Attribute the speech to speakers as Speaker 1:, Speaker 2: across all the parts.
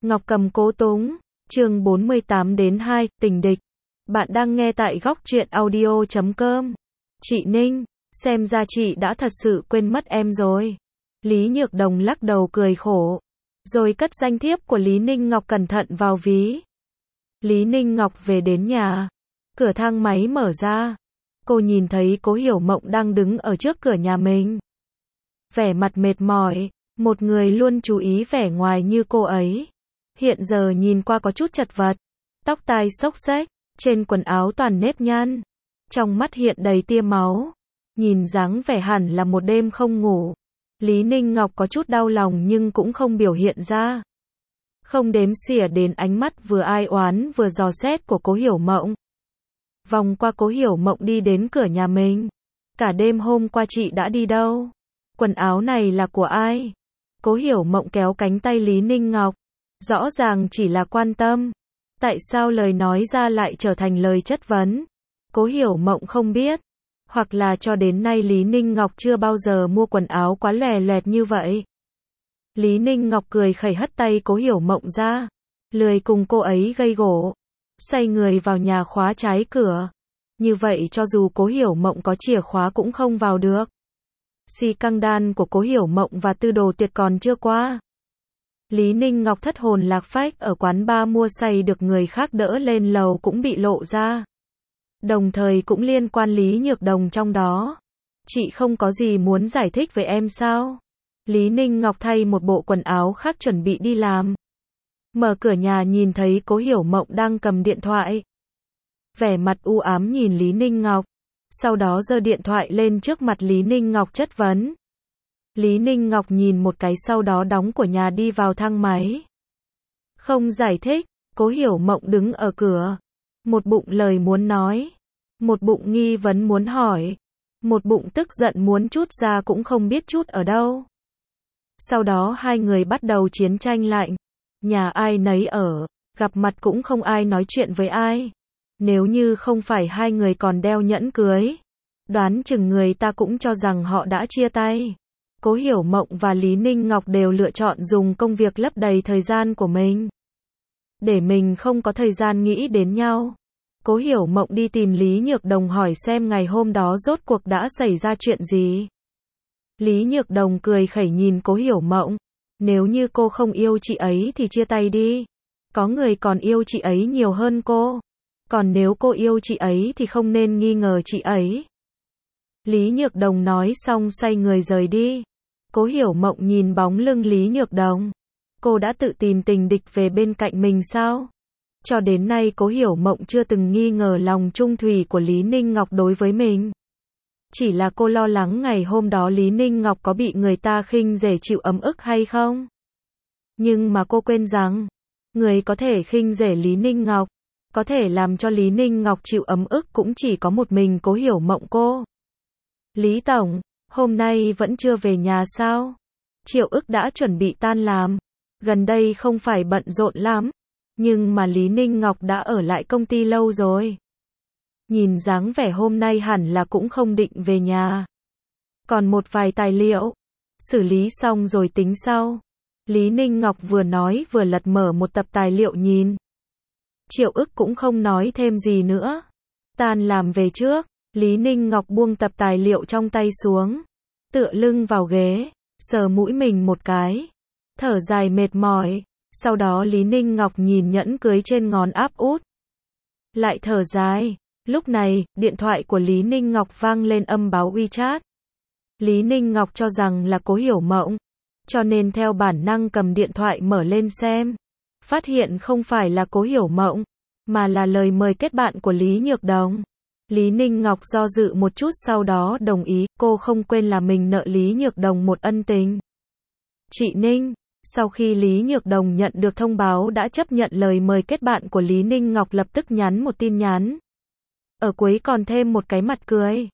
Speaker 1: Ngọc Cầm Cố Túng, chương 48-2, tình địch. Bạn đang nghe tại góc truyện audio.com. Chị Ninh, xem ra chị đã thật sự quên mất em rồi. Lý Nhược Đồng lắc đầu cười khổ, rồi cất danh thiếp của Lý Ninh Ngọc cẩn thận vào ví. Lý Ninh Ngọc về đến nhà, cửa thang máy mở ra. Cô nhìn thấy Cố Hiểu Mộng đang đứng ở trước cửa nhà mình. Vẻ mặt mệt mỏi, một người luôn chú ý vẻ ngoài như cô ấy. Hiện giờ nhìn qua có chút chật vật, tóc tai xốc xếch, trên quần áo toàn nếp nhăn, trong mắt hiện đầy tia máu. Nhìn dáng vẻ hẳn là một đêm không ngủ. Lý Ninh Ngọc có chút đau lòng nhưng cũng không biểu hiện ra. Không đếm xỉa đến ánh mắt vừa ai oán vừa dò xét của Cố Hiểu Mộng. Vòng qua Cố Hiểu Mộng đi đến cửa nhà mình. Cả đêm hôm qua chị đã đi đâu? Quần áo này là của ai? Cố Hiểu Mộng kéo cánh tay Lý Ninh Ngọc. Rõ ràng chỉ là quan tâm. Tại sao lời nói ra lại trở thành lời chất vấn? Cố Hiểu Mộng không biết. Hoặc là cho đến nay Lý Ninh Ngọc chưa bao giờ mua quần áo quá lòe loẹt như vậy. Lý Ninh Ngọc cười khẩy hất tay Cố Hiểu Mộng ra. Lười cùng cô ấy gây gổ. Xoay người vào nhà khóa trái cửa. Như vậy cho dù Cố Hiểu Mộng có chìa khóa cũng không vào được. Si căng đan của Cố Hiểu Mộng và tư đồ tuyệt còn chưa qua. Lý Ninh Ngọc thất hồn lạc phách ở quán bar mua say được người khác đỡ lên lầu cũng bị lộ ra. Đồng thời cũng liên quan Lý Nhược Đồng trong đó. Chị không có gì muốn giải thích với em sao? Lý Ninh Ngọc thay một bộ quần áo khác chuẩn bị đi làm. Mở cửa nhà nhìn thấy Cố Hiểu Mộng đang cầm điện thoại. Vẻ mặt u ám nhìn Lý Ninh Ngọc. Sau đó giơ điện thoại lên trước mặt Lý Ninh Ngọc chất vấn. Lý Ninh Ngọc nhìn một cái sau đó đóng của nhà đi vào thang máy. Không giải thích, Cố Hiểu Mộng đứng ở cửa. Một bụng lời muốn nói. Một bụng nghi vấn muốn hỏi. Một bụng tức giận muốn trút ra cũng không biết trút ở đâu. Sau đó hai người bắt đầu chiến tranh lạnh. Nhà ai nấy ở, gặp mặt cũng không ai nói chuyện với ai. Nếu như không phải hai người còn đeo nhẫn cưới, đoán chừng người ta cũng cho rằng họ đã chia tay. Cố Hiểu Mộng và Lý Ninh Ngọc đều lựa chọn dùng công việc lấp đầy thời gian của mình. Để mình không có thời gian nghĩ đến nhau. Cố Hiểu Mộng đi tìm Lý Nhược Đồng hỏi xem ngày hôm đó rốt cuộc đã xảy ra chuyện gì. Lý Nhược Đồng cười khẩy nhìn Cố Hiểu Mộng. Nếu như cô không yêu chị ấy thì chia tay đi. Có người còn yêu chị ấy nhiều hơn cô. Còn nếu cô yêu chị ấy thì không nên nghi ngờ chị ấy. Lý Nhược Đồng nói xong xoay người rời đi. Cố Hiểu Mộng nhìn bóng lưng Lý Nhược Đồng. Cô đã tự tìm tình địch về bên cạnh mình sao? Cho đến nay Cố Hiểu Mộng chưa từng nghi ngờ lòng trung thủy của Lý Ninh Ngọc đối với mình. Chỉ là cô lo lắng ngày hôm đó Lý Ninh Ngọc có bị người ta khinh rể chịu ấm ức hay không? Nhưng mà cô quên rằng, người có thể khinh rể Lý Ninh Ngọc, có thể làm cho Lý Ninh Ngọc chịu ấm ức cũng chỉ có một mình Cố Hiểu Mộng cô. Lý Tổng, hôm nay vẫn chưa về nhà sao? Triệu Ức đã chuẩn bị tan làm. Gần đây không phải bận rộn lắm. Nhưng mà Lý Ninh Ngọc đã ở lại công ty lâu rồi. Nhìn dáng vẻ hôm nay hẳn là cũng không định về nhà. Còn một vài tài liệu. Xử lý xong rồi tính sau. Lý Ninh Ngọc vừa nói vừa lật mở một tập tài liệu nhìn. Triệu Ức cũng không nói thêm gì nữa. Tan làm về trước. Lý Ninh Ngọc buông tập tài liệu trong tay xuống. Tựa lưng vào ghế. Sờ mũi mình một cái. Thở dài mệt mỏi. Sau đó Lý Ninh Ngọc nhìn nhẫn cưới trên ngón áp út. Lại thở dài. Lúc này, điện thoại của Lý Ninh Ngọc vang lên âm báo WeChat. Lý Ninh Ngọc cho rằng là Cố Hiểu Mộng. Cho nên theo bản năng cầm điện thoại mở lên xem. Phát hiện không phải là Cố Hiểu Mộng, mà là lời mời kết bạn của Lý Nhược Đồng. Lý Ninh Ngọc do dự một chút sau đó đồng ý, cô không quên là mình nợ Lý Nhược Đồng một ân tình. Chị Ninh, sau khi Lý Nhược Đồng nhận được thông báo đã chấp nhận lời mời kết bạn của Lý Ninh Ngọc lập tức nhắn một tin nhắn. Ở cuối còn thêm một cái mặt cười.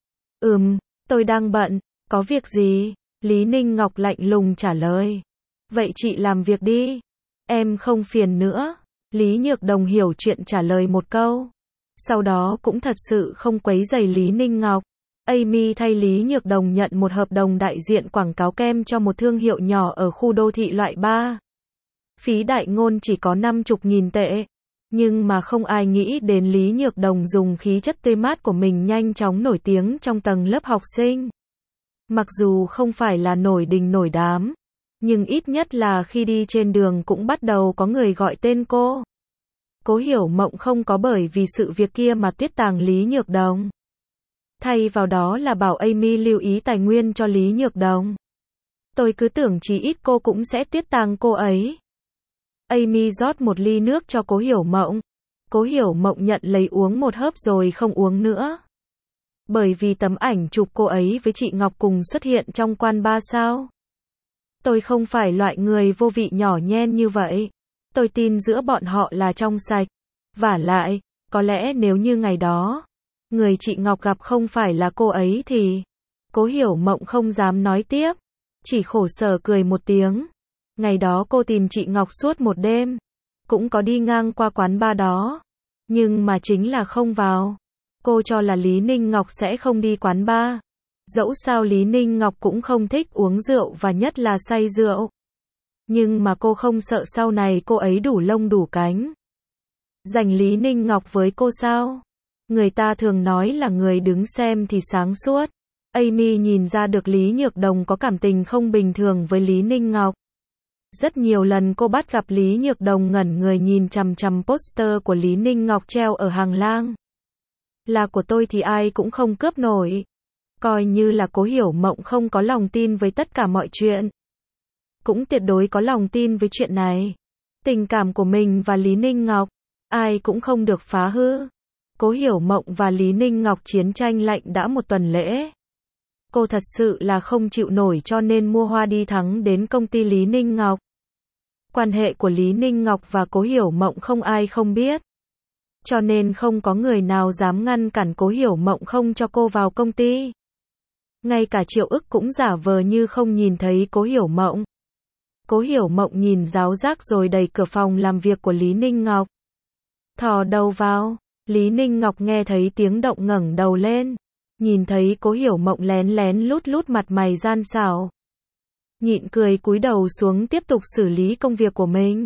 Speaker 1: Tôi đang bận, có việc gì? Lý Ninh Ngọc lạnh lùng trả lời. Vậy chị làm việc đi. Em không phiền nữa. Lý Nhược Đồng hiểu chuyện trả lời một câu. Sau đó cũng thật sự không quấy rầy Lý Ninh Ngọc. Amy thay Lý Nhược Đồng nhận một hợp đồng đại diện quảng cáo kem cho một thương hiệu nhỏ ở khu đô thị loại 3. Phí đại ngôn chỉ có 50.000 tệ. Nhưng mà không ai nghĩ đến Lý Nhược Đồng dùng khí chất tươi mát của mình nhanh chóng nổi tiếng trong tầng lớp học sinh. Mặc dù không phải là nổi đình nổi đám, nhưng ít nhất là khi đi trên đường cũng bắt đầu có người gọi tên cô. Cố Hiểu Mộng không có bởi vì sự việc kia mà tiết tàng Lý Nhược Đồng. Thay vào đó là bảo Amy lưu ý tài nguyên cho Lý Nhược Đồng. Tôi cứ tưởng chí ít cô cũng sẽ tiết tàng cô ấy. Amy rót một ly nước cho Cố Hiểu Mộng. Cố Hiểu Mộng nhận lấy uống một hớp rồi không uống nữa. Bởi vì tấm ảnh chụp cô ấy với chị Ngọc cùng xuất hiện trong quán bar sao? Tôi không phải loại người vô vị nhỏ nhen như vậy. Tôi tin giữa bọn họ là trong sạch. Vả lại, có lẽ nếu như ngày đó, người chị Ngọc gặp không phải là cô ấy thì... Cố Hiểu Mộng không dám nói tiếp. Chỉ khổ sở cười một tiếng. Ngày đó cô tìm chị Ngọc suốt một đêm. Cũng có đi ngang qua quán bar đó. Nhưng mà chính là không vào. Cô cho là Lý Ninh Ngọc sẽ không đi quán bar. Dẫu sao Lý Ninh Ngọc cũng không thích uống rượu và nhất là say rượu. Nhưng mà cô không sợ sau này cô ấy đủ lông đủ cánh. Giành Lý Ninh Ngọc với cô sao? Người ta thường nói là người đứng xem thì sáng suốt. Amy nhìn ra được Lý Nhược Đồng có cảm tình không bình thường với Lý Ninh Ngọc. Rất nhiều lần cô bắt gặp Lý Nhược Đồng ngẩn người nhìn chằm chằm poster của Lý Ninh Ngọc treo ở hàng lang. Là của tôi thì ai cũng không cướp nổi. Coi như là Cố Hiểu Mộng không có lòng tin với tất cả mọi chuyện. Cũng tuyệt đối có lòng tin với chuyện này. Tình cảm của mình và Lý Ninh Ngọc, ai cũng không được phá hư. Cố Hiểu Mộng và Lý Ninh Ngọc chiến tranh lạnh đã một tuần lễ. Cô thật sự là không chịu nổi cho nên mua hoa đi thẳng đến công ty Lý Ninh Ngọc. Quan hệ của Lý Ninh Ngọc và Cố Hiểu Mộng không ai không biết. Cho nên không có người nào dám ngăn cản Cố Hiểu Mộng không cho cô vào công ty. Ngay cả Triệu Ức cũng giả vờ như không nhìn thấy Cố Hiểu Mộng. Cố Hiểu Mộng nhìn giáo giác rồi đẩy cửa phòng làm việc của Lý Ninh Ngọc. Thò đầu vào, Lý Ninh Ngọc nghe thấy tiếng động ngẩng đầu lên. Nhìn thấy Cố Hiểu Mộng lén lén lút lút mặt mày gian xảo. Nhịn cười cúi đầu xuống tiếp tục xử lý công việc của mình.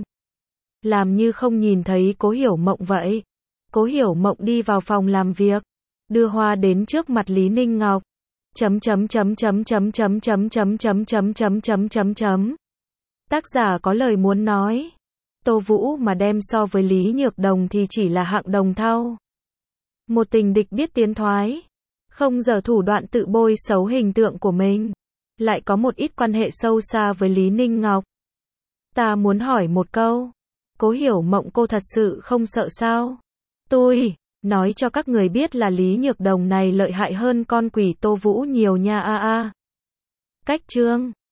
Speaker 1: Làm như không nhìn thấy Cố Hiểu Mộng vậy. Cố Hiểu Mộng đi vào phòng làm việc. Đưa hoa đến trước mặt Lý Ninh Ngọc. Tác giả có lời muốn nói. Tô Vũ mà đem so với Lý Nhược Đồng thì chỉ là hạng đồng thau. Một tình địch biết tiến thoái. Không giở thủ đoạn tự bôi xấu hình tượng của mình. Lại có một ít quan hệ sâu xa với Lý Ninh Ngọc. Ta muốn hỏi một câu. Cố Hiểu Mộng cô thật sự không sợ sao? Tôi nói cho các người biết là Lý Nhược Đồng này lợi hại hơn con quỷ Tô Vũ nhiều nha a a. Cách chương